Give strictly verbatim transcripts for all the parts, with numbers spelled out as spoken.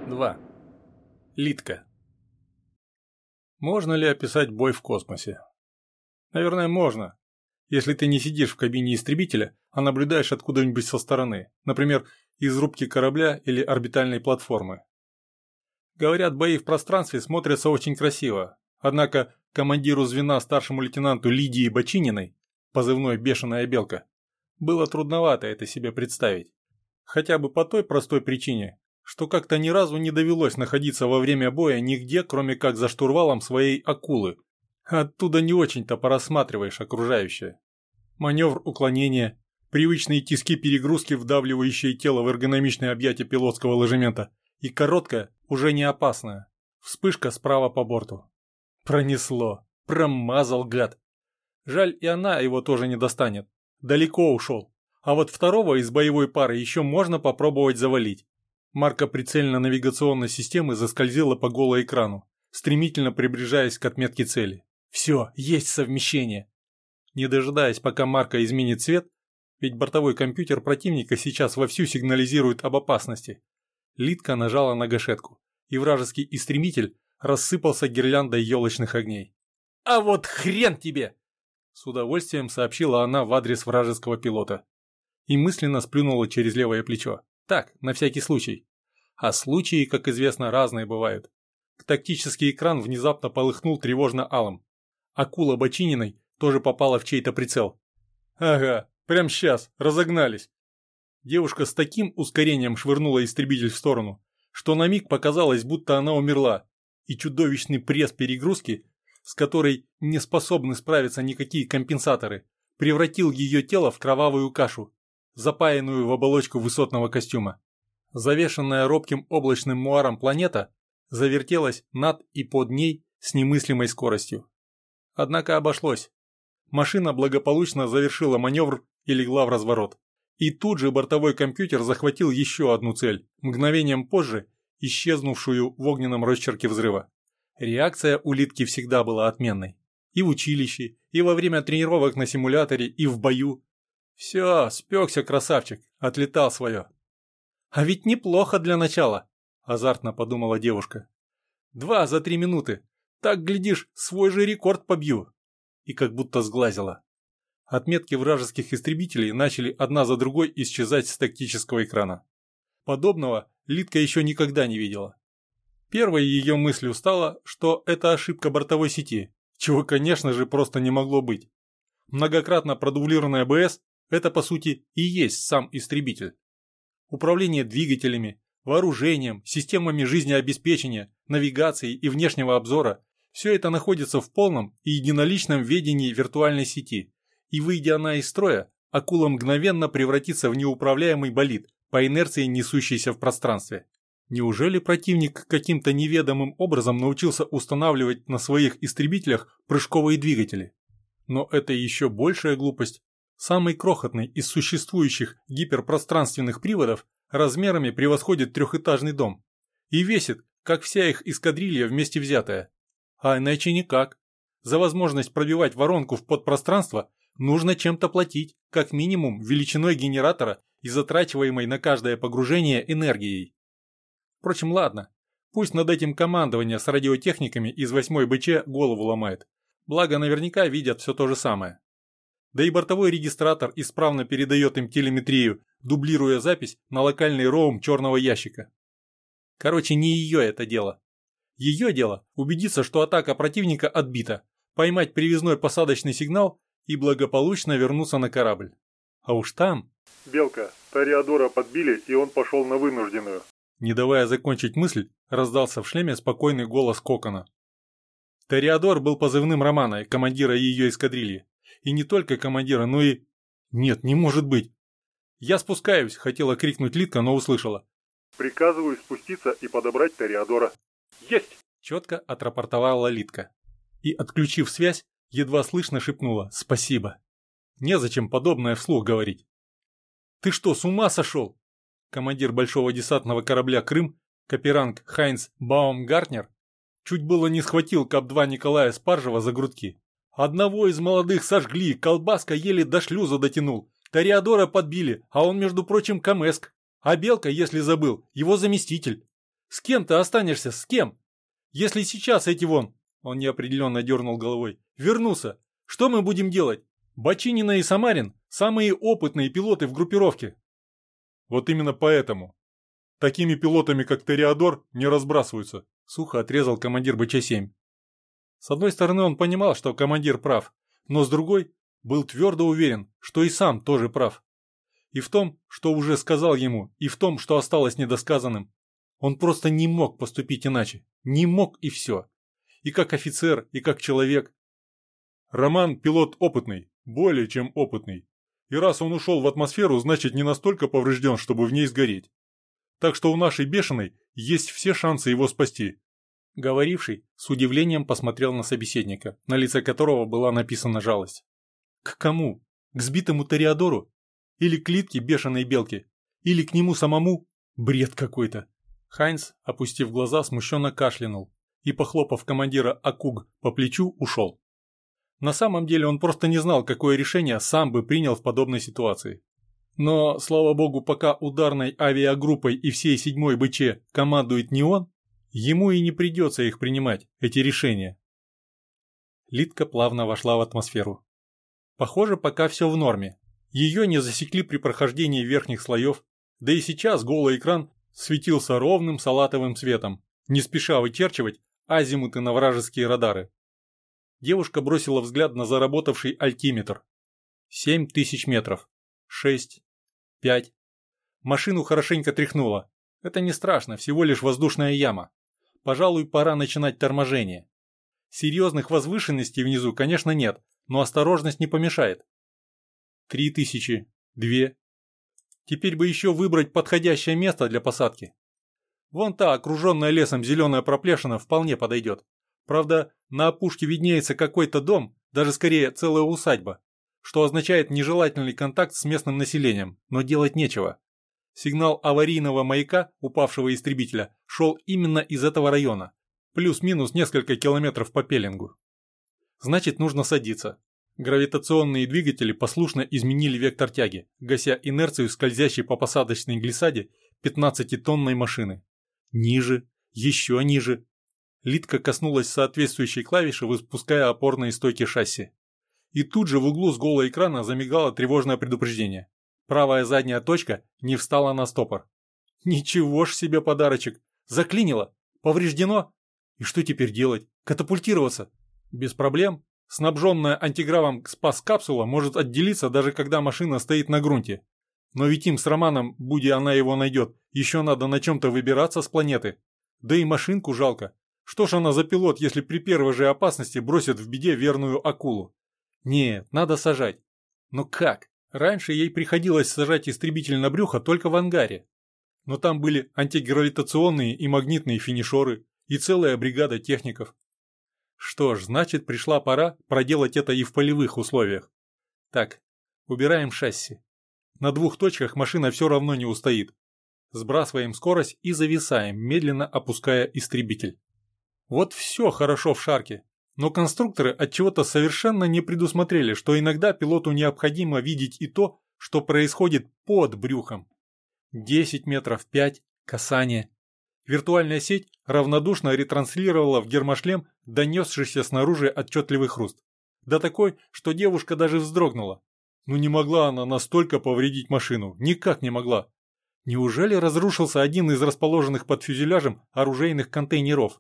два. Литка. Можно ли описать бой в космосе? Наверное, можно, если ты не сидишь в кабине истребителя, а наблюдаешь откуда-нибудь со стороны, например, из рубки корабля или орбитальной платформы. Говорят, бои в пространстве смотрятся очень красиво, однако командиру звена старшему лейтенанту Лидии Бочининой, позывной «Бешеная белка», было трудновато это себе представить. Хотя бы по той простой причине, что как-то ни разу не довелось находиться во время боя нигде, кроме как за штурвалом своей акулы. Оттуда не очень-то порассматриваешь окружающее. Маневр уклонения, привычные тиски перегрузки, вдавливающие тело в эргономичное объятие пилотского ложемента, и короткая, уже не опасная, вспышка справа по борту. Пронесло. Промазал гад. Жаль, и она его тоже не достанет. Далеко ушел. А вот второго из боевой пары еще можно попробовать завалить. Марка прицельно-навигационной системы заскользила по голоэкрану, стремительно приближаясь к отметке цели. Все, есть совмещение. Не дожидаясь, пока марка изменит цвет, ведь бортовой компьютер противника сейчас вовсю сигнализирует об опасности, Литка нажала на гашетку, и вражеский истребитель рассыпался гирляндой елочных огней. «А вот хрен тебе!» С удовольствием сообщила она в адрес вражеского пилота. И мысленно сплюнула через левое плечо. Так, на всякий случай. А случаи, как известно, разные бывают. Тактический экран внезапно полыхнул тревожно-алым. Акула Бочининой тоже попала в чей-то прицел. Ага, прям сейчас, разогнались. Девушка с таким ускорением швырнула истребитель в сторону, что на миг показалось, будто она умерла, и чудовищный пресс перегрузки, с которой не способны справиться никакие компенсаторы, превратил ее тело в кровавую кашу, запаянную в оболочку высотного костюма. Завешенная робким облачным муаром планета завертелась над и под ней с немыслимой скоростью. Однако обошлось. Машина благополучно завершила маневр и легла в разворот. И тут же бортовой компьютер захватил еще одну цель, мгновением позже исчезнувшую в огненном росчерке взрыва. Реакция у Литки всегда была отменной. И в училище, и во время тренировок на симуляторе, и в бою. Все, спекся красавчик, отлетал свое. А ведь неплохо для начала, азартно подумала девушка. Два за три минуты. Так, глядишь, свой же рекорд побью. И как будто сглазила. Отметки вражеских истребителей начали одна за другой исчезать с тактического экрана. Подобного Литка еще никогда не видела. Первой ее мыслью стало, что это ошибка бортовой сети, чего, конечно же, просто не могло быть. Многократно продублированная АБС – это, по сути, и есть сам истребитель. Управление двигателями, вооружением, системами жизнеобеспечения, навигацией и внешнего обзора – все это находится в полном и единоличном ведении виртуальной сети, и, выйдя она из строя, акула мгновенно превратится в неуправляемый болид, по инерции несущийся в пространстве. Неужели противник каким-то неведомым образом научился устанавливать на своих истребителях прыжковые двигатели? Но это еще большая глупость. Самый крохотный из существующих гиперпространственных приводов размерами превосходит трехэтажный дом. И весит, как вся их эскадрилья вместе взятая. А иначе никак. За возможность пробивать воронку в подпространство нужно чем-то платить, как минимум величиной генератора и затрачиваемой на каждое погружение энергией. Впрочем, ладно, пусть над этим командование с радиотехниками из восьмой БЧ голову ломает. Благо наверняка видят все то же самое. Да и бортовой регистратор исправно передает им телеметрию, дублируя запись на локальный роум черного ящика. Короче, не ее это дело. Ее дело убедиться, что атака противника отбита, поймать привязной посадочный сигнал и благополучно вернуться на корабль. А уж там... «Белка, Тореадора подбили, и он пошел на вынужденную». Не давая закончить мысль, раздался в шлеме спокойный голос Кокона. Тореадор был позывным Романа, командира ее эскадрильи. И не только командира, но и... Нет, не может быть. «Я спускаюсь», — хотела крикнуть Литка, но услышала. «Приказываю спуститься и подобрать Тореадора». «Есть!» — четко отрапортовала Литка. И, отключив связь, едва слышно шепнула «Спасибо». Незачем подобное вслух говорить. «Ты что, с ума сошел?» Командир большого десантного корабля «Крым», каперанг Хайнц Баумгартнер, чуть было не схватил КАП два Николая Спаржева за грудки. Одного из молодых сожгли, колбаска еле до шлюза дотянул. Тореадора подбили, а он, между прочим, камэск. А Белка, если забыл, его заместитель. С кем ты останешься? С кем? Если сейчас эти вон, он неопределенно дернул головой, вернутся, что мы будем делать? Бочинина и Самарин – самые опытные пилоты в группировке. Вот именно поэтому. Такими пилотами, как Тореадор, не разбрасываются, сухо отрезал командир бэ че семь. С одной стороны, он понимал, что командир прав, но с другой, был твердо уверен, что и сам тоже прав. И в том, что уже сказал ему, и в том, что осталось недосказанным. Он просто не мог поступить иначе. Не мог и все. И как офицер, и как человек. Роман – пилот опытный, более чем опытный. И раз он ушел в атмосферу, значит не настолько поврежден, чтобы в ней сгореть. Так что у нашей бешеной есть все шансы его спасти. Говоривший с удивлением посмотрел на собеседника, на лице которого была написана жалость. К кому? К сбитому Тореадору? Или к Литке бешеной белки? Или к нему самому? Бред какой-то. Хайнц, опустив глаза, смущенно кашлянул и, похлопав командира Акуг по плечу, ушел. На самом деле он просто не знал, какое решение сам бы принял в подобной ситуации. Но, слава богу, пока ударной авиагруппой и всей седьмой бэ че командует не он, ему и не придется их принимать, эти решения. Литка плавно вошла в атмосферу. Похоже, пока все в норме. Ее не засекли при прохождении верхних слоев, да и сейчас голый экран светился ровным салатовым цветом, не спеша вычерчивать азимуты на вражеские радары. Девушка бросила взгляд на заработавший альтиметр. Семь тысяч метров. Шесть. Пять. Машину хорошенько тряхнуло. Это не страшно, всего лишь воздушная яма. Пожалуй, пора начинать торможение. Серьезных возвышенностей внизу, конечно, нет, но осторожность не помешает. Три тысячи. Две. Теперь бы еще выбрать подходящее место для посадки. Вон та, окруженная лесом зеленая проплешина, вполне подойдет. Правда, на опушке виднеется какой-то дом, даже скорее целая усадьба, что означает нежелательный контакт с местным населением, но делать нечего. Сигнал аварийного маяка упавшего истребителя шел именно из этого района, плюс-минус несколько километров по пеленгу. Значит, нужно садиться. Гравитационные двигатели послушно изменили вектор тяги, гася инерцию скользящей по посадочной глиссаде пятнадцатитонной машины. Ниже, еще ниже. Литка коснулась соответствующей клавиши, выпуская опорные стойки шасси. И тут же в углу с голого экрана замигало тревожное предупреждение. Правая задняя точка не встала на стопор. Ничего ж себе подарочек! Заклинило! Повреждено! И что теперь делать? Катапультироваться? Без проблем. Снабженная антигравом спас-капсула может отделиться, даже когда машина стоит на грунте. Но ведь им с Романом, будь она его найдет, еще надо на чем-то выбираться с планеты. Да и машинку жалко. Что ж она за пилот, если при первой же опасности бросит в беде верную акулу? Нет, надо сажать. Но как? Раньше ей приходилось сажать истребитель на брюхо только в ангаре. Но там были антигравитационные и магнитные финишеры и целая бригада техников. Что ж, значит, пришла пора проделать это и в полевых условиях. Так, убираем шасси. На двух точках машина все равно не устоит. Сбрасываем скорость и зависаем, медленно опуская истребитель. Вот все хорошо в шарке, но конструкторы отчего-то совершенно не предусмотрели, что иногда пилоту необходимо видеть и то, что происходит под брюхом. десять метров, пять, касание. Виртуальная сеть равнодушно ретранслировала в гермошлем донесшийся снаружи отчетливый хруст. Да такой, что девушка даже вздрогнула. Ну не могла она настолько повредить машину, никак не могла. Неужели разрушился один из расположенных под фюзеляжем оружейных контейнеров?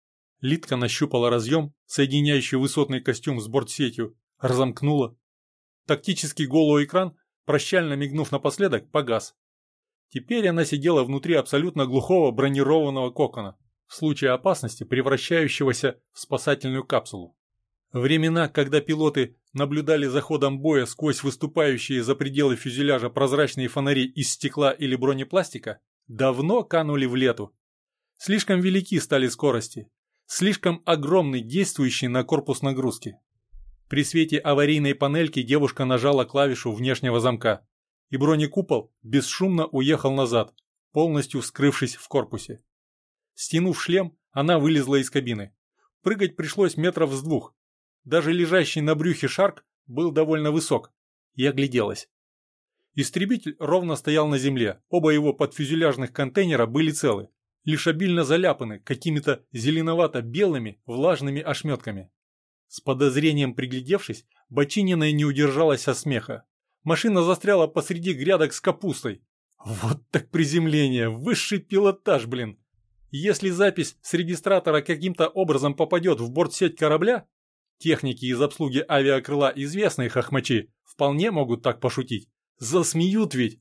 Литка нащупала разъем, соединяющий высотный костюм с бортсетью, разомкнула. Тактический голоэкран, прощально мигнув напоследок, погас. Теперь она сидела внутри абсолютно глухого бронированного кокона, в случае опасности превращающегося в спасательную капсулу. Времена, когда пилоты наблюдали за ходом боя сквозь выступающие за пределы фюзеляжа прозрачные фонари из стекла или бронепластика, давно канули в лету. Слишком велики стали скорости, слишком огромны действующие на корпус нагрузки. При свете аварийной панельки девушка нажала клавишу внешнего замка, и бронекупол бесшумно уехал назад, полностью скрывшись в корпусе. Стянув шлем, она вылезла из кабины. Прыгать пришлось метров с двух. Даже лежащий на брюхе Шарк был довольно высок, и огляделась. Истребитель ровно стоял на земле, оба его подфюзеляжных контейнера были целы. лишь обильно заляпаны какими-то зеленовато-белыми влажными ошметками. С подозрением приглядевшись, Бочинина не удержалась от смеха. Машина застряла посреди грядок с капустой. Вот так приземление, высший пилотаж, блин. Если запись с регистратора каким-то образом попадет в бортсеть корабля, техники из обслуги авиакрыла известные хохмачи вполне могут так пошутить. Засмеют ведь.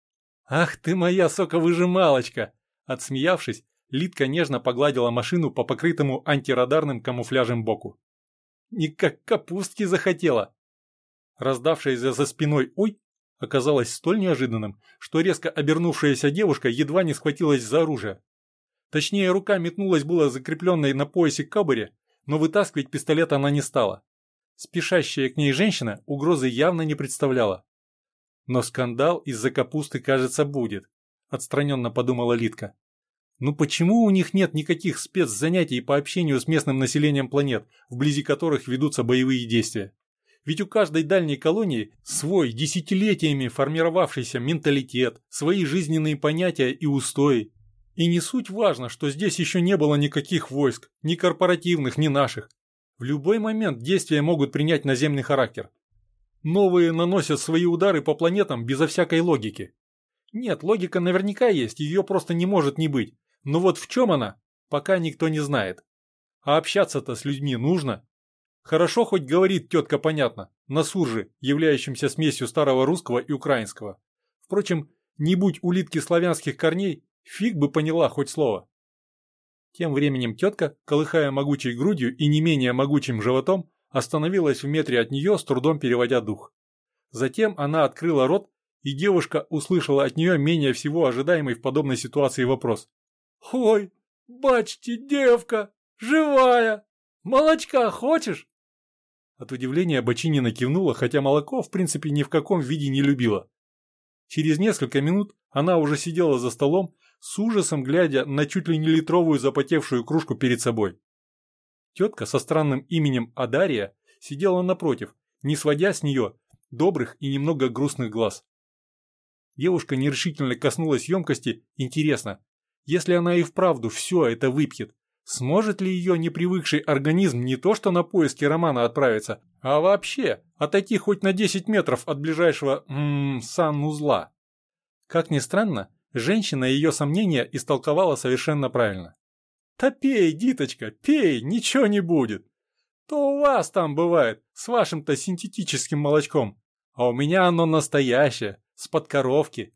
Ах ты моя соковыжималочка! Отсмеявшись, Лидка нежно погладила машину по покрытому антирадарным камуфляжем боку. Не как капустки захотела. Раздавшееся за спиной «Ой!» оказалось столь неожиданным, что резко обернувшаяся девушка едва не схватилась за оружие. Точнее, рука метнулась было закрепленной на поясе кобуре, но вытаскивать пистолет она не стала. Спешащая к ней женщина угрозы явно не представляла. Но скандал из-за капусты, кажется, будет, отстраненно подумала Лидка. Ну почему у них нет никаких спецзанятий по общению с местным населением планет, вблизи которых ведутся боевые действия? Ведь у каждой дальней колонии свой десятилетиями формировавшийся менталитет, свои жизненные понятия и устои. И не суть важно, что здесь еще не было никаких войск, ни корпоративных, ни наших. В любой момент действия могут принять наземный характер. Новые наносят свои удары по планетам безо всякой логики. Нет, логика наверняка есть, ее просто не может не быть. Но вот в чем она, пока никто не знает. А общаться-то с людьми нужно. Хорошо хоть говорит тетка понятно, на сурже, являющемся смесью старого русского и украинского. Впрочем, не будь у Лидки славянских корней, фиг бы поняла хоть слово. Тем временем тетка, колыхая могучей грудью и не менее могучим животом, остановилась в метре от нее, с трудом переводя дух. Затем она открыла рот, и девушка услышала от нее менее всего ожидаемый в подобной ситуации вопрос. «Ой, бачьте, девка, живая! Молочка хочешь?» От удивления Бочинина кивнула, хотя молоко в принципе ни в каком виде не любила. Через несколько минут она уже сидела за столом, с ужасом глядя на чуть ли не литровую запотевшую кружку перед собой. Тетка со странным именем Адария сидела напротив, не сводя с нее добрых и немного грустных глаз. Девушка нерешительно коснулась емкости. Интересно, если она и вправду все это выпьет, сможет ли ее непривыкший организм не то что на поиски Романа отправиться, а вообще отойти хоть на десять метров от ближайшего м-м, санузла? Как ни странно, женщина ее сомнения истолковала совершенно правильно. «Да пей, диточка, пей, ничего не будет. То у вас там бывает с вашим-то синтетическим молочком, а у меня оно настоящее, с-под коровки».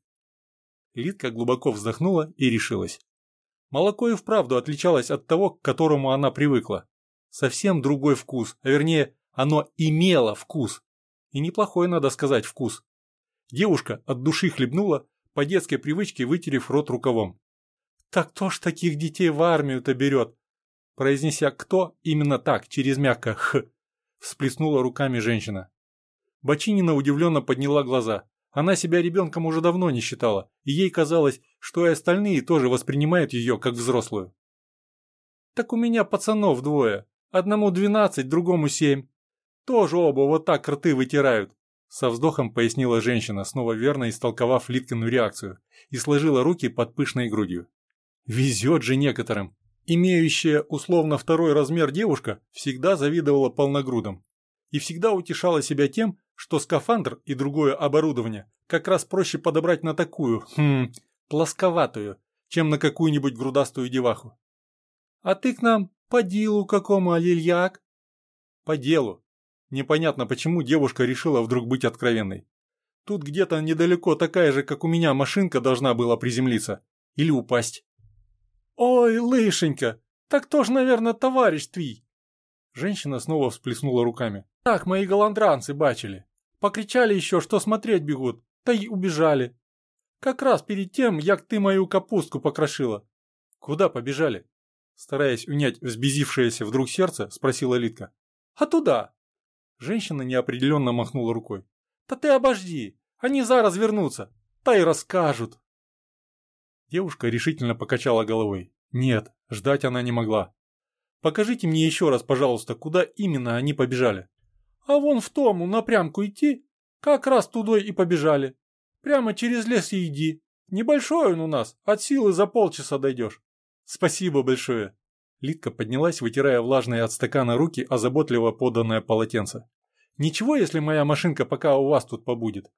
Лидка глубоко вздохнула и решилась. Молоко и вправду отличалось от того, к которому она привыкла. Совсем другой вкус, а вернее, оно имело вкус. И неплохой, надо сказать, вкус. Девушка от души хлебнула, по детской привычке вытерев рот рукавом. «Так кто ж таких детей в армию-то берет?» Произнеся «кто» именно так, через мягкое «х», всплеснула руками женщина. Бочинина удивленно подняла глаза. Она себя ребенком уже давно не считала, и ей казалось, что и остальные тоже воспринимают ее как взрослую. «Так у меня пацанов двое. Одному двенадцать, другому семь. Тоже оба вот так рты вытирают», со вздохом пояснила женщина, снова верно истолковав Лидкину реакцию, и сложила руки под пышной грудью. Везет же некоторым. Имеющая условно второй размер девушка всегда завидовала полногрудым. И всегда утешала себя тем, что скафандр и другое оборудование как раз проще подобрать на такую, хм, плосковатую, чем на какую-нибудь грудастую деваху. «А ты к нам по делу какому, алильяк?» «По делу». Непонятно, почему девушка решила вдруг быть откровенной. Тут где-то недалеко такая же, как у меня, машинка должна была приземлиться. Или упасть. «Ой, лышенька, так то ж, наверное, товарищ твой». Женщина снова всплеснула руками. «Так мои голландранцы бачили. Покричали еще, что смотреть бегут, да и убежали. Как раз перед тем, як ты мою капустку покрошила». «Куда побежали?» Стараясь унять взбезившееся вдруг сердце, спросила Лидка. «А туда». Женщина неопределенно махнула рукой. «Да ты обожди, они зараз вернутся, та и расскажут». Девушка решительно покачала головой. Нет, ждать она не могла. «Покажите мне еще раз, пожалуйста, куда именно они побежали». «А вон в тому напрямку идти, как раз тудой и побежали. Прямо через лес и иди. Небольшой он у нас, от силы за полчаса дойдешь. Спасибо большое. Лидка поднялась, вытирая влажные от стакана руки, а заботливо поданное полотенце. Ничего, если моя машинка пока у вас тут побудет?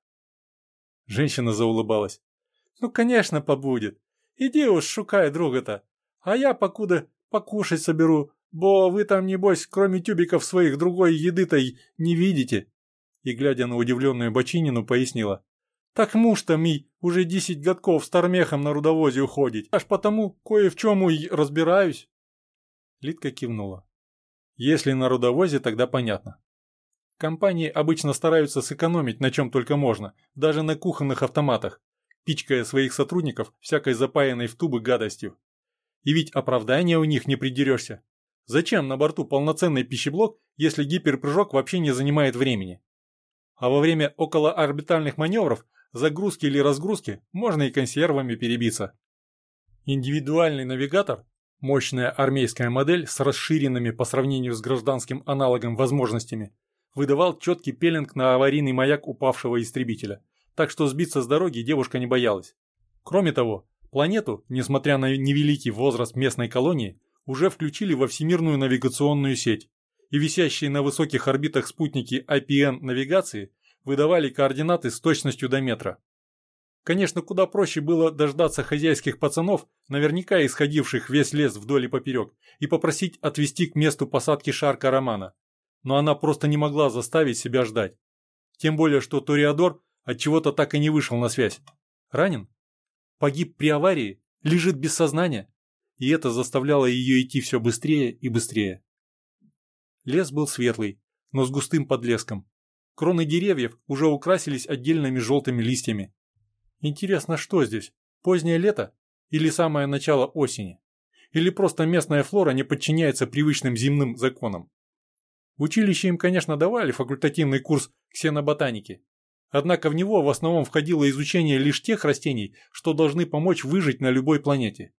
Женщина заулыбалась. Ну, конечно, побудет. Иди уж шукай друга-то. А я покуда покушать соберу, бо вы там, небось, кроме тюбиков своих, другой еды-то и не видите. И, глядя на удивленную Бочинину, пояснила. Так муж-то мій уже десять годков стармехом на рудовозе уходить. Аж потому кое в чему и разбираюсь. Лидка кивнула. Если на рудовозе, тогда понятно. Компании обычно стараются сэкономить на чем только можно, даже на кухонных автоматах, пичкая своих сотрудников всякой запаянной в тубы гадостью. И ведь оправдания у них не придерешься. Зачем на борту полноценный пищеблок, если гиперпрыжок вообще не занимает времени? А во время околоорбитальных маневров, загрузки или разгрузки, можно и консервами перебиться. Индивидуальный навигатор, мощная армейская модель с расширенными по сравнению с гражданским аналогом возможностями, выдавал четкий пеленг на аварийный маяк упавшего истребителя, так что сбиться с дороги девушка не боялась. Кроме того, планету, несмотря на невеликий возраст местной колонии, уже включили во всемирную навигационную сеть, и висящие на высоких орбитах спутники ай пи эн-навигации выдавали координаты с точностью до метра. Конечно, куда проще было дождаться хозяйских пацанов, наверняка исходивших весь лес вдоль и поперек, и попросить отвезти к месту посадки шарка Романа. Но она просто не могла заставить себя ждать. Тем более, что Тореадор отчего-то так и не вышел на связь. Ранен? Погиб при аварии? Лежит без сознания? И это заставляло ее идти все быстрее и быстрее. Лес был светлый, но с густым подлеском. Кроны деревьев уже украсились отдельными желтыми листьями. Интересно, что здесь? Позднее лето? Или самое начало осени? Или просто местная флора не подчиняется привычным земным законам? В училище им, конечно, давали факультативный курс ксеноботаники. Однако в него в основном входило изучение лишь тех растений, что должны помочь выжить на любой планете.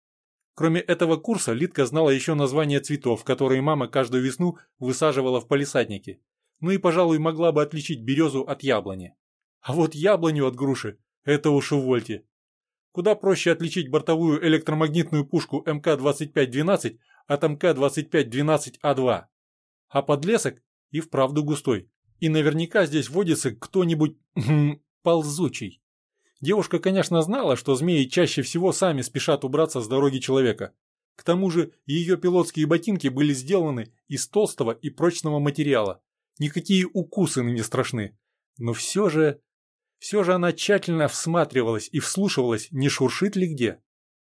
Кроме этого курса, Лидка знала еще названия цветов, которые мама каждую весну высаживала в палисаднике. Ну и, пожалуй, могла бы отличить березу от яблони. А вот яблоню от груши – это уж увольте. Куда проще отличить бортовую электромагнитную пушку эм ка двадцать пять двенадцать от эм ка двадцать пять двенадцать а два. А подлесок и вправду густой. И наверняка здесь водится кто-нибудь ползучий. Девушка, конечно, знала, что змеи чаще всего сами спешат убраться с дороги человека. К тому же ее пилотские ботинки были сделаны из толстого и прочного материала. Никакие укусы не страшны. Но все же... Все же она тщательно всматривалась и вслушивалась, не шуршит ли где.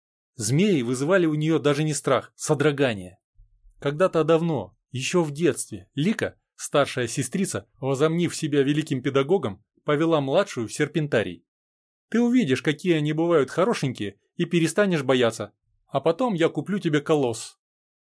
Змеи вызывали у нее даже не страх, содрогание. Когда-то давно, еще в детстве, Лика, старшая сестрица, возомнив себя великим педагогом, повела младшую в серпентарий. Ты увидишь, какие они бывают хорошенькие, и перестанешь бояться. А потом я куплю тебе колосс.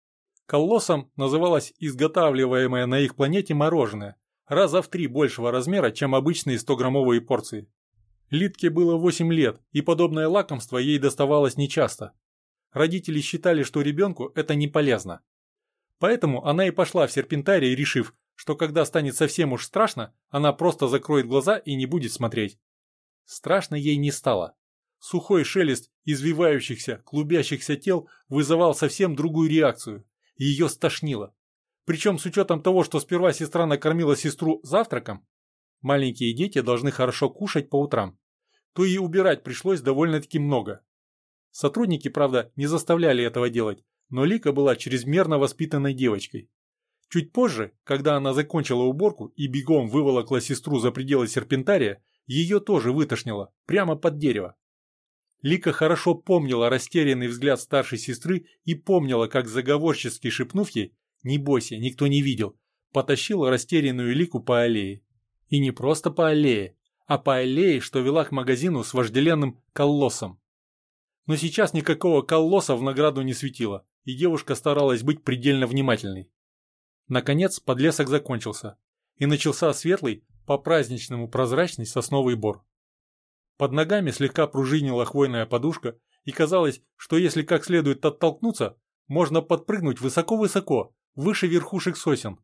Колоссом называлось изготавливаемое на их планете мороженое, раза в три большего размера, чем обычные стограммовые порции. Лидке было восемь лет, и подобное лакомство ей доставалось нечасто. Родители считали, что ребенку это не полезно. Поэтому она и пошла в серпентарий, решив, что когда станет совсем уж страшно, она просто закроет глаза и не будет смотреть. Страшно ей не стало. Сухой шелест извивающихся, клубящихся тел вызывал совсем другую реакцию. Ее стошнило. Причем с учетом того, что сперва сестра накормила сестру завтраком, маленькие дети должны хорошо кушать по утрам, то и убирать пришлось довольно-таки много. Сотрудники, правда, не заставляли этого делать, но Лика была чрезмерно воспитанной девочкой. Чуть позже, когда она закончила уборку и бегом выволокла сестру за пределы серпентария, ее тоже вытошнило, прямо под дерево. Лика хорошо помнила растерянный взгляд старшей сестры и помнила, как заговорчески шепнув ей «Не бойся, никто не видел», потащила растерянную Лику по аллее. И не просто по аллее, а по аллее, что вела к магазину с вожделенным колоссом. Но сейчас никакого колосса в награду не светило, и девушка старалась быть предельно внимательной. Наконец подлесок закончился, и начался светлый, по-праздничному прозрачный сосновый бор. Под ногами слегка пружинила хвойная подушка, и казалось, что если как следует оттолкнуться, можно подпрыгнуть высоко-высоко, выше верхушек сосен.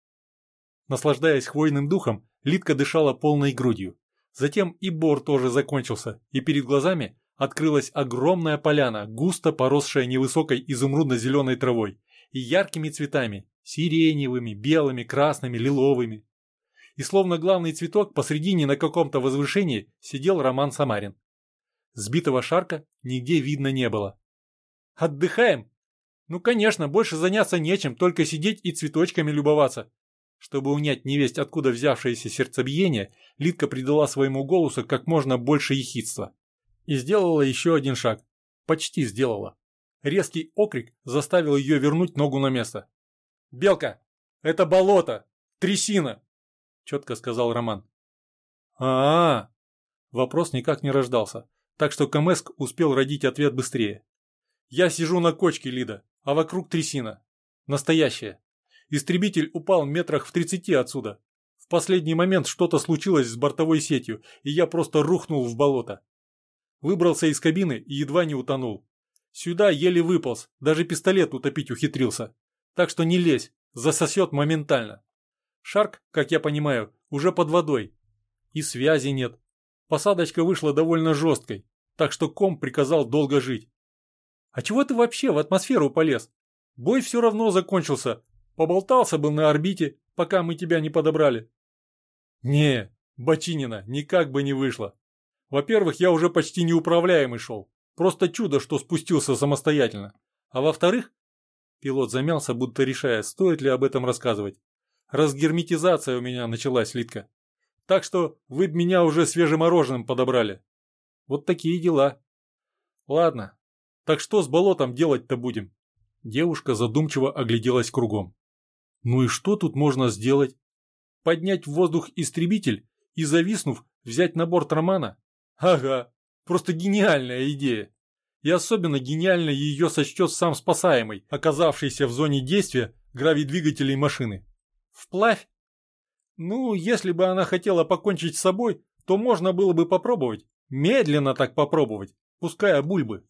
Наслаждаясь хвойным духом, Лидка дышала полной грудью. Затем и бор тоже закончился, и перед глазами Открылась огромная поляна, густо поросшая невысокой изумрудно-зеленой травой и яркими цветами – сиреневыми, белыми, красными, лиловыми. И словно главный цветок посредине на каком-то возвышении сидел Роман Самарин. Сбитого Шарка нигде видно не было. «Отдыхаем? Ну, конечно, больше заняться нечем, только сидеть и цветочками любоваться». Чтобы унять невесть откуда взявшееся сердцебиение, Лидка придала своему голосу как можно больше ехидства. И сделала еще один шаг. Почти сделала. Резкий окрик заставил ее вернуть ногу на место. «Белка! Это болото! Трясина!» Четко сказал Роман. а, -а, -а Вопрос никак не рождался, так что Камэск успел родить ответ быстрее. «Я сижу на кочке, Лида, а вокруг трясина. Настоящая. Истребитель упал метрах в тридцати отсюда. В последний момент что-то случилось с бортовой сетью, и я просто рухнул в болото. Выбрался из кабины и едва не утонул. Сюда еле выполз, даже пистолет утопить ухитрился. Так что не лезь, засосет моментально. Шарк, как я понимаю, уже под водой. И связи нет. Посадочка вышла довольно жесткой, так что ком приказал долго жить. А чего ты вообще в атмосферу полез? Бой все равно закончился. Поболтался был на орбите, пока мы тебя не подобрали. Не, Бочинина, никак бы не вышло. Во-первых, я уже почти неуправляемый шел. Просто чудо, что спустился самостоятельно. А во-вторых, пилот замялся, будто решая, стоит ли об этом рассказывать. Разгерметизация у меня началась, Лидка. Так что вы б меня уже свежемороженым подобрали. Вот такие дела. Ладно, так что с болотом делать-то будем? Девушка задумчиво огляделась кругом. Ну и что тут можно сделать? Поднять в воздух истребитель и, зависнув, взять на борт Романа? Ага, просто гениальная идея. И особенно гениально ее сочтет сам спасаемый, оказавшийся в зоне действия гравидвигателей машины. Вплавь? Ну, если бы она хотела покончить с собой, то можно было бы попробовать. Медленно так попробовать, пуская бульбы.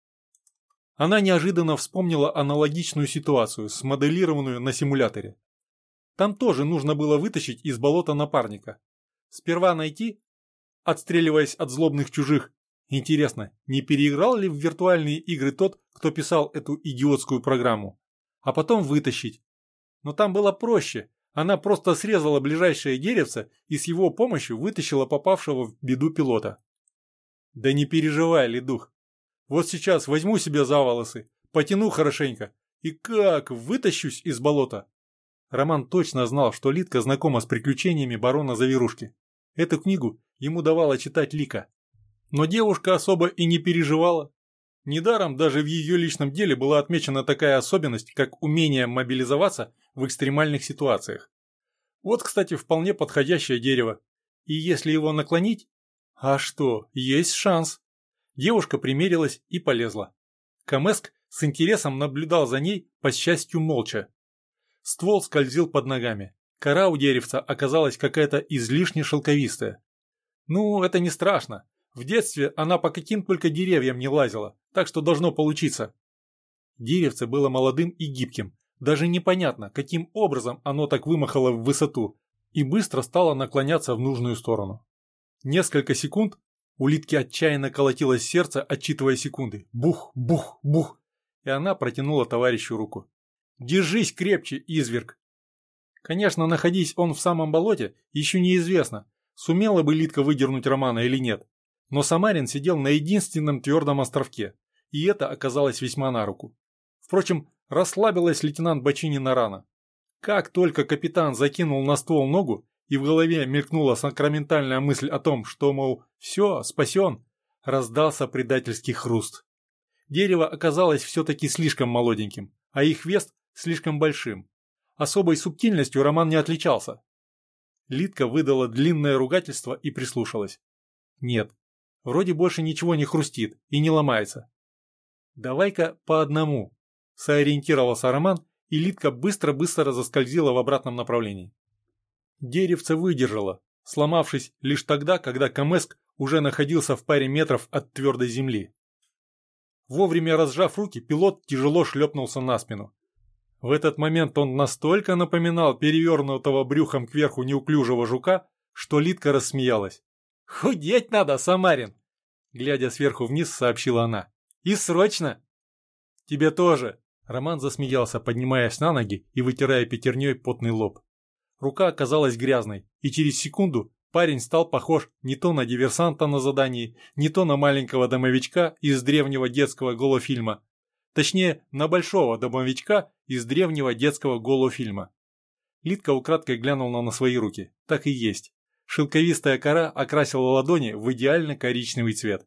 Она неожиданно вспомнила аналогичную ситуацию, смоделированную на симуляторе. Там тоже нужно было вытащить из болота напарника. Сперва найти, отстреливаясь от злобных чужих. Интересно, не переиграл ли в виртуальные игры тот, кто писал эту идиотскую программу? А потом вытащить. Но там было проще. Она просто срезала ближайшее деревце и с его помощью вытащила попавшего в беду пилота. Да не переживай, Ледух. Вот сейчас возьму себя за волосы, потяну хорошенько и как вытащусь из болота. Роман точно знал, что Лидка знакома с приключениями барона Завирушки. Эту книгу ему давала читать Лика. Но девушка особо и не переживала. Недаром даже в ее личном деле была отмечена такая особенность, как умение мобилизоваться в экстремальных ситуациях. Вот, кстати, вполне подходящее дерево. И если его наклонить... А что, есть шанс. Девушка примерилась и полезла. Камэск с интересом наблюдал за ней, по счастью, молча. Ствол скользил под ногами. Кора у деревца оказалась какая-то излишне шелковистая. Ну, это не страшно. В детстве она по каким только деревьям не лазила, так что должно получиться. Деревце было молодым и гибким. Даже непонятно, каким образом оно так вымахало в высоту и быстро стало наклоняться в нужную сторону. Несколько секунд у Лидки отчаянно колотилось сердце, отсчитывая секунды. Бух, бух, бух. И она протянула товарищу руку. «Держись крепче, изверг!» Конечно, находясь он в самом болоте, еще неизвестно, сумела бы Лидка выдернуть Романа или нет. Но Самарин сидел на единственном твердом островке, и это оказалось весьма на руку. Впрочем, расслабилась лейтенант Бочинина рано. Как только капитан закинул на ствол ногу, и в голове мелькнула сакраментальная мысль о том, что, мол, все, спасен, раздался предательский хруст. Дерево оказалось все-таки слишком молоденьким, а их вес слишком большим. Особой субтильностью Роман не отличался. Лидка выдала длинное ругательство и прислушалась. Нет, вроде больше ничего не хрустит и не ломается. «Давай-ка по одному», — сориентировался Роман, и Лидка быстро-быстро заскользила в обратном направлении. Деревце выдержало, сломавшись лишь тогда, когда Камэск уже находился в паре метров от твердой земли. Вовремя разжав руки, пилот тяжело шлепнулся на спину. В этот момент он настолько напоминал перевернутого брюхом кверху неуклюжего жука, что Лидка рассмеялась. «Худеть надо, Самарин! глядя сверху вниз, сообщила она. «И срочно!» «Тебе тоже!» Роман засмеялся, поднимаясь на ноги и вытирая пятерней потный лоб. Рука оказалась грязной, и через секунду парень стал похож не то на диверсанта на задании, не то на маленького домовичка из древнего детского голофильма. Точнее, на большого домовичка из древнего детского голофильма. Лидка украдкой глянула на свои руки. Так и есть. Шелковистая кора окрасила ладони в идеально коричневый цвет.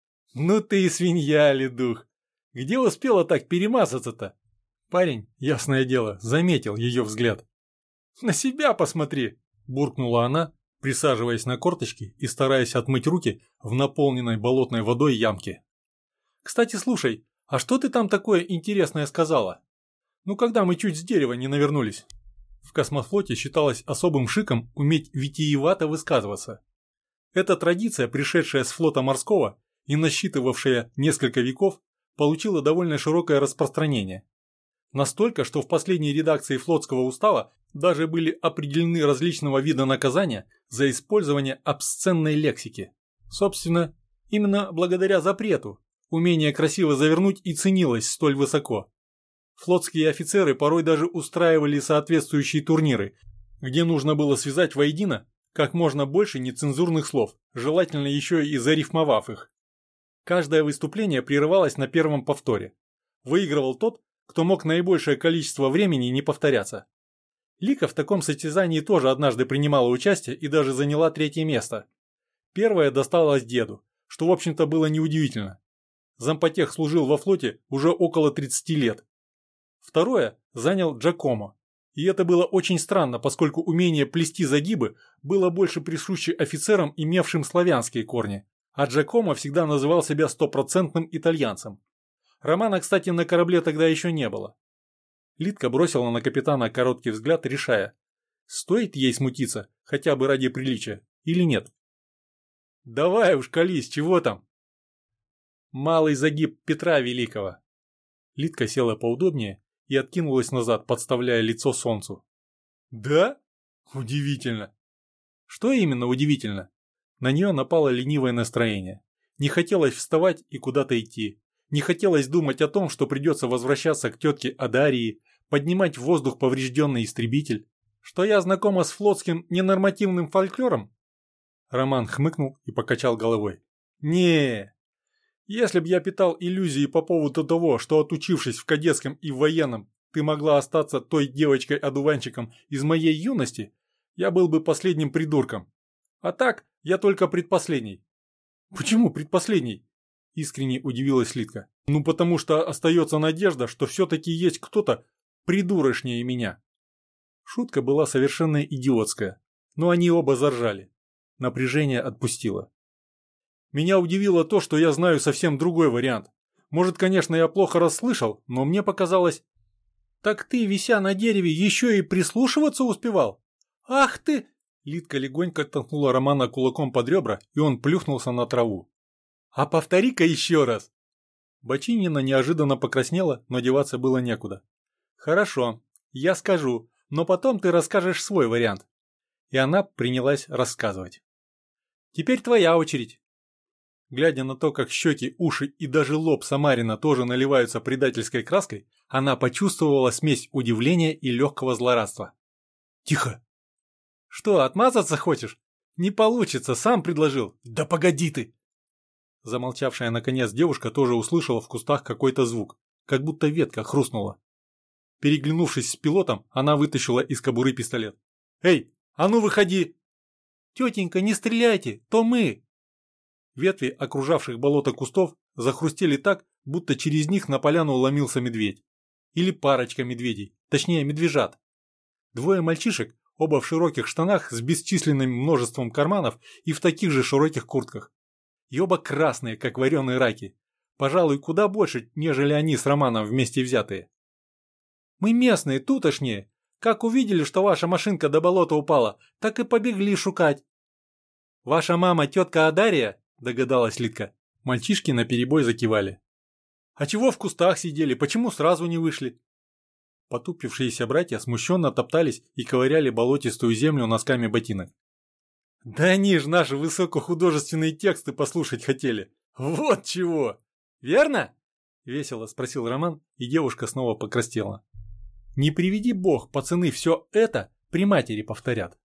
«Ну ты и свинья, Ледух! Где успела так перемазаться-то?» Парень, ясное дело, заметил ее взгляд. «На себя посмотри!» – буркнула она, присаживаясь на корточки и стараясь отмыть руки в наполненной болотной водой ямке. «Кстати, слушай, а что ты там такое интересное сказала? Ну, когда мы чуть с дерева не навернулись?» В космофлоте считалось особым шиком уметь витиевато высказываться. Эта традиция, пришедшая с флота морского и насчитывавшая несколько веков, получила довольно широкое распространение. Настолько, что в последней редакции флотского устава даже были определены различного вида наказания за использование обсценной лексики. Собственно, именно благодаря запрету умение красиво завернуть и ценилось столь высоко. Флотские офицеры порой даже устраивали соответствующие турниры, где нужно было связать воедино как можно больше нецензурных слов, желательно еще и зарифмовав их. Каждое выступление прерывалось на первом повторе. Выигрывал тот, кто мог наибольшее количество времени не повторяться. Лика в таком состязании тоже однажды принимала участие и даже заняла третье место. Первое досталось деду, что в общем-то было неудивительно. Зампотех служил во флоте уже около тридцати лет. Второе занял Джакомо. И это было очень странно, поскольку умение плести загибы было больше присуще офицерам, имевшим славянские корни. А Джакомо всегда называл себя стопроцентным итальянцем. Романа, кстати, на корабле тогда еще не было. Лидка бросила на капитана короткий взгляд, решая, стоит ей смутиться, хотя бы ради приличия, или нет. «Давай уж, колись, чего там?» «Малый загиб Петра Великого». Лидка села поудобнее и откинулась назад, подставляя лицо солнцу. «Да? Удивительно!» Что именно удивительно? На нее напало ленивое настроение. Не хотелось вставать и куда-то идти. Не хотелось думать о том, что придется возвращаться к тетке Адарии, поднимать в воздух поврежденный истребитель. Что я знакома с флотским ненормативным фольклором? Роман хмыкнул и покачал головой. Не, если б я питал иллюзии по поводу того, что отучившись в кадетском и в военном, ты могла остаться той девочкой-одуванчиком из моей юности, я был бы последним придурком. А так, я только предпоследний. Почему предпоследний? Искренне удивилась Лидка. Ну потому что остается надежда, что все-таки есть кто-то придурочнее меня. Шутка была совершенно идиотская, но они оба заржали. Напряжение отпустило. Меня удивило то, что я знаю совсем другой вариант. Может, конечно, я плохо расслышал, но мне показалось... Так ты, вися на дереве, еще и прислушиваться успевал? Ах ты! Лидка легонько толкнула Романа кулаком под ребра, и он плюхнулся на траву. А повтори-ка еще раз. Бочинина неожиданно покраснела, но деваться было некуда. Хорошо, я скажу, но потом ты расскажешь свой вариант. И она принялась рассказывать. Теперь твоя очередь. Глядя на то, как щеки, уши и даже лоб Самарина тоже наливаются предательской краской, она почувствовала смесь удивления и легкого злорадства. Тихо. Что, отмазаться хочешь? Не получится, сам предложил. Да погоди ты. Замолчавшая наконец девушка тоже услышала в кустах какой-то звук, как будто ветка хрустнула. Переглянувшись с пилотом, она вытащила из кобуры пистолет. «Эй, а ну выходи!» «Тетенька, не стреляйте, то мы!» Ветви окружавших болото кустов захрустели так, будто через них на поляну ломился медведь. Или парочка медведей, точнее медвежат. Двое мальчишек, оба в широких штанах с бесчисленным множеством карманов и в таких же широких куртках. И оба красные, как вареные раки. Пожалуй, куда больше, нежели они с Романом вместе взятые. «Мы местные, тутошние. Как увидели, что ваша машинка до болота упала, так и побегли шукать». «Ваша мама тетка Адария?» – догадалась Лидка. Мальчишки наперебой закивали. «А чего в кустах сидели? Почему сразу не вышли?» Потупившиеся братья смущенно топтались и ковыряли болотистую землю носками ботинок. «Да они ж наши высокохудожественные тексты послушать хотели, Вот чего! Верно? Весело спросил Роман, и девушка снова покраснела. Не приведи бог, пацаны все это при матери повторят.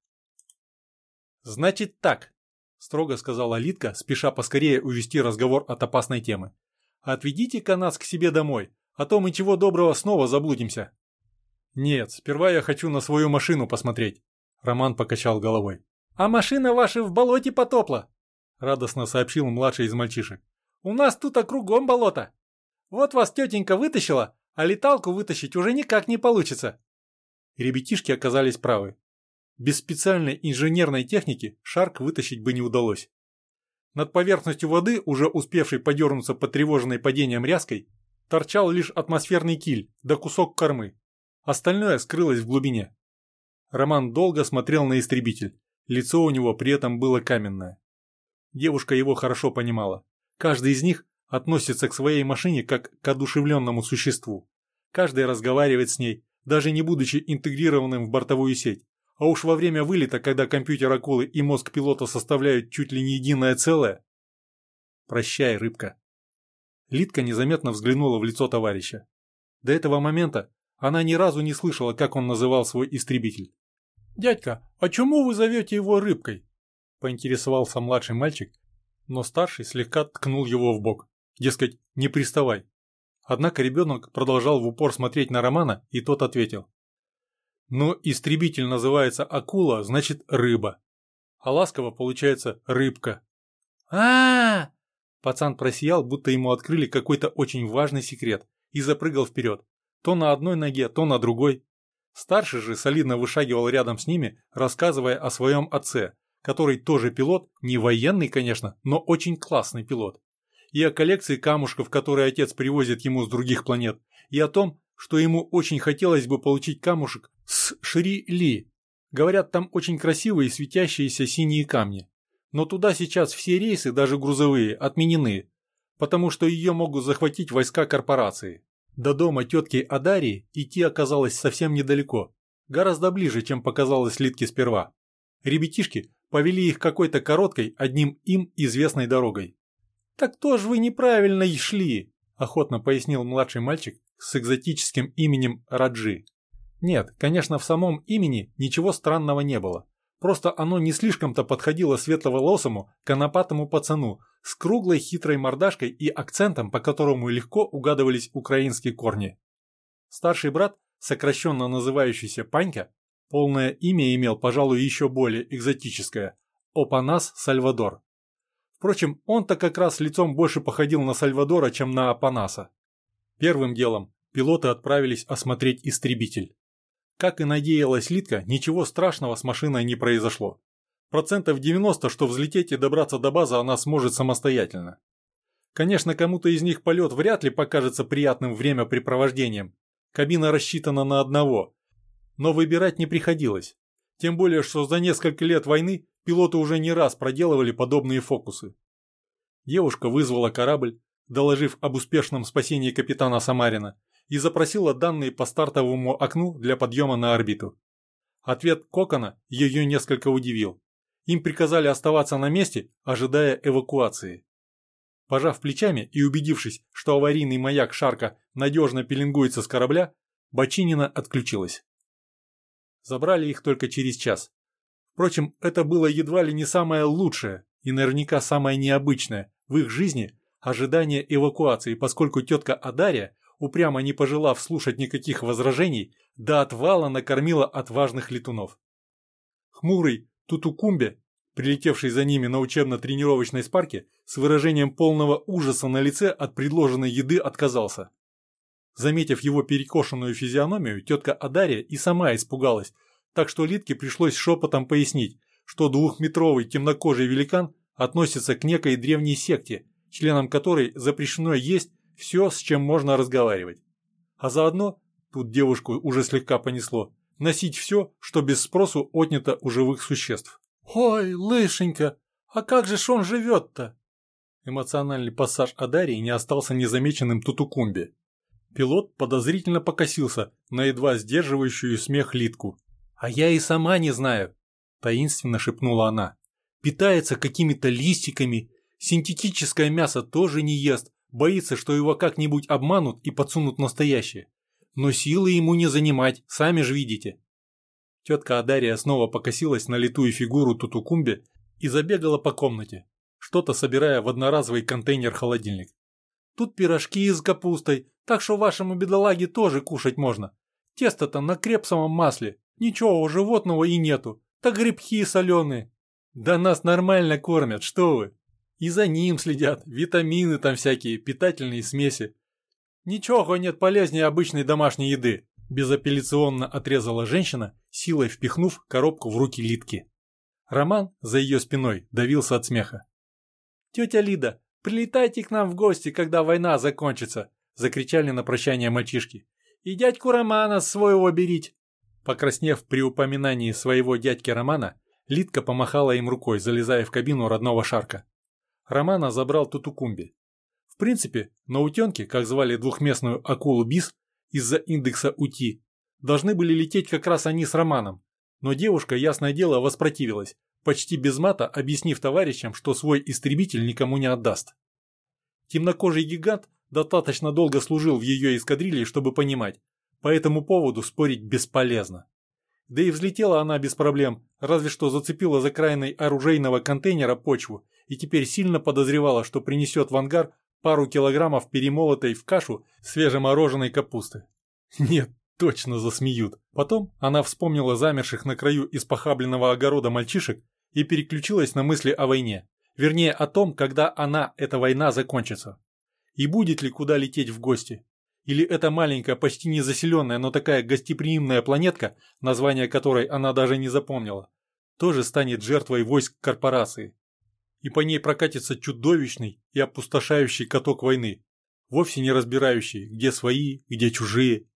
Значит так, строго сказала Лидка, спеша поскорее увести разговор от опасной темы. Отведите-ка нас к себе домой, а то мы чего доброго снова заблудимся. Нет, сперва я хочу на свою машину посмотреть. Роман покачал головой. А машина ваша в болоте потопла, радостно сообщил младший из мальчишек. У нас тут округом болото. Вот вас тетенька вытащила, а леталку вытащить уже никак не получится. Ребятишки оказались правы. Без специальной инженерной техники шарк вытащить бы не удалось. Над поверхностью воды, уже успевшей подернуться потревоженной падением ряской, торчал лишь атмосферный киль да кусок кормы. Остальное скрылось в глубине. Роман долго смотрел на истребитель. Лицо у него при этом было каменное. Девушка его хорошо понимала. Каждый из них относится к своей машине как к одушевленному существу. Каждый разговаривает с ней, даже не будучи интегрированным в бортовую сеть. А уж во время вылета, когда компьютер акулы и мозг пилота составляют чуть ли не единое целое. Прощай, рыбка. Лидка незаметно взглянула в лицо товарища. До этого момента она ни разу не слышала, как он называл свой истребитель. «Дядька, а чему вы зовете его рыбкой?» – поинтересовался младший мальчик, но старший слегка ткнул его в бок. Дескать, не приставай. Однако ребенок продолжал в упор смотреть на Романа, и тот ответил. «Ну, истребитель называется акула, значит рыба. А ласково получается рыбка». А-а-а! Пацан просиял, будто ему открыли какой-то очень важный секрет, и запрыгал вперед. То на одной ноге, то на другой. Старший же солидно вышагивал рядом с ними, рассказывая о своем отце, который тоже пилот, не военный, конечно, но очень классный пилот. И о коллекции камушков, которые отец привозит ему с других планет, и о том, что ему очень хотелось бы получить камушек с Шри-Ли. Говорят, там очень красивые светящиеся синие камни. Но туда сейчас все рейсы, даже грузовые, отменены, потому что ее могут захватить войска корпорации. До дома тетки Адарии идти оказалось совсем недалеко, гораздо ближе, чем показалось Лидке сперва. Ребятишки повели их какой-то короткой, одним им известной дорогой. «Так то ж вы неправильно и шли», – охотно пояснил младший мальчик с экзотическим именем Раджи. Нет, конечно, в самом имени ничего странного не было. Просто оно не слишком-то подходило светловолосому, конопатому пацану с круглой хитрой мордашкой и акцентом, по которому легко угадывались украинские корни. Старший брат, сокращенно называющийся Панька, полное имя имел, пожалуй, еще более экзотическое – Опанас Сальвадор. Впрочем, он-то как раз лицом больше походил на Сальвадора, чем на Опанаса. Первым делом пилоты отправились осмотреть истребитель. Как и надеялась Лидка, ничего страшного с машиной не произошло. Процентов девяносто, что взлететь и добраться до базы она сможет самостоятельно. Конечно, кому-то из них полет вряд ли покажется приятным времяпрепровождением. Кабина рассчитана на одного. Но выбирать не приходилось. Тем более, что за несколько лет войны пилоты уже не раз проделывали подобные фокусы. Девушка вызвала корабль, доложив об успешном спасении капитана Самарина, и запросила данные по стартовому окну для подъема на орбиту. Ответ Кокона ее несколько удивил. Им приказали оставаться на месте, ожидая эвакуации. Пожав плечами и убедившись, что аварийный маяк «Шарка» надежно пеленгуется с корабля, Бочинина отключилась. Забрали их только через час. Впрочем, это было едва ли не самое лучшее и наверняка самое необычное в их жизни ожидание эвакуации, поскольку тетка Адария, упрямо не пожелав слушать никаких возражений, до отвала накормила отважных летунов. Хмурый Тутукумбе, прилетевший за ними на учебно-тренировочной спарке, с выражением полного ужаса на лице от предложенной еды отказался. Заметив его перекошенную физиономию, тетка Адария и сама испугалась, так что Лидке пришлось шепотом пояснить, что двухметровый темнокожий великан относится к некой древней секте, членам которой запрещено есть все, с чем можно разговаривать. А заодно, тут девушку уже слегка понесло, носить все, что без спросу отнято у живых существ. «Ой, лышенька, а как же ж он живет-то?» Эмоциональный пассаж Адарии не остался незамеченным Тутукумбе. Пилот подозрительно покосился на едва сдерживающую смех Лидку. «А я и сама не знаю», – таинственно шепнула она. «Питается какими-то листиками, Синтетическое мясо тоже не ест, боится, что его как-нибудь обманут и подсунут настоящее. Но силы ему не занимать, сами же видите. Тетка Адария снова покосилась на литую фигуру Тутукумбе и забегала по комнате, что-то собирая в одноразовый контейнер-холодильник. Тут пирожки с капустой, так что вашему бедолаге тоже кушать можно. Тесто-то на крепсовом масле, ничего у животного и нету, так грибки соленые. Да нас нормально кормят, что вы. И за ним следят, витамины там всякие, питательные смеси. Ничего нет полезнее обычной домашней еды, безапелляционно отрезала женщина, силой впихнув коробку в руки Лидки. Роман за ее спиной давился от смеха. «Тетя Лида, прилетайте к нам в гости, когда война закончится!» Закричали на прощание мальчишки. «И дядьку Романа своего берите!» Покраснев при упоминании своего дядьки Романа, Лидка помахала им рукой, залезая в кабину родного Шарка. Романа забрал Тутукумби. В принципе, на утенке, как звали двухместную акулу Бис, из-за индекса УТИ, должны были лететь как раз они с Романом. Но девушка, ясное дело, воспротивилась, почти без мата объяснив товарищам, что свой истребитель никому не отдаст. Темнокожий гигант достаточно долго служил в ее эскадрилье, чтобы понимать, по этому поводу спорить бесполезно. Да и взлетела она без проблем, разве что зацепила за крайной оружейного контейнера почву и теперь сильно подозревала, что принесет в ангар пару килограммов перемолотой в кашу свежемороженой капусты. Нет, точно засмеют. Потом она вспомнила замерших на краю испохабленного огорода мальчишек и переключилась на мысли о войне. Вернее, о том, когда она, эта война, закончится. И будет ли куда лететь в гости? Или эта маленькая, почти незаселенная, но такая гостеприимная планетка, название которой она даже не запомнила, тоже станет жертвой войск корпорации. И по ней прокатится чудовищный и опустошающий каток войны, вовсе не разбирающий, где свои, где чужие,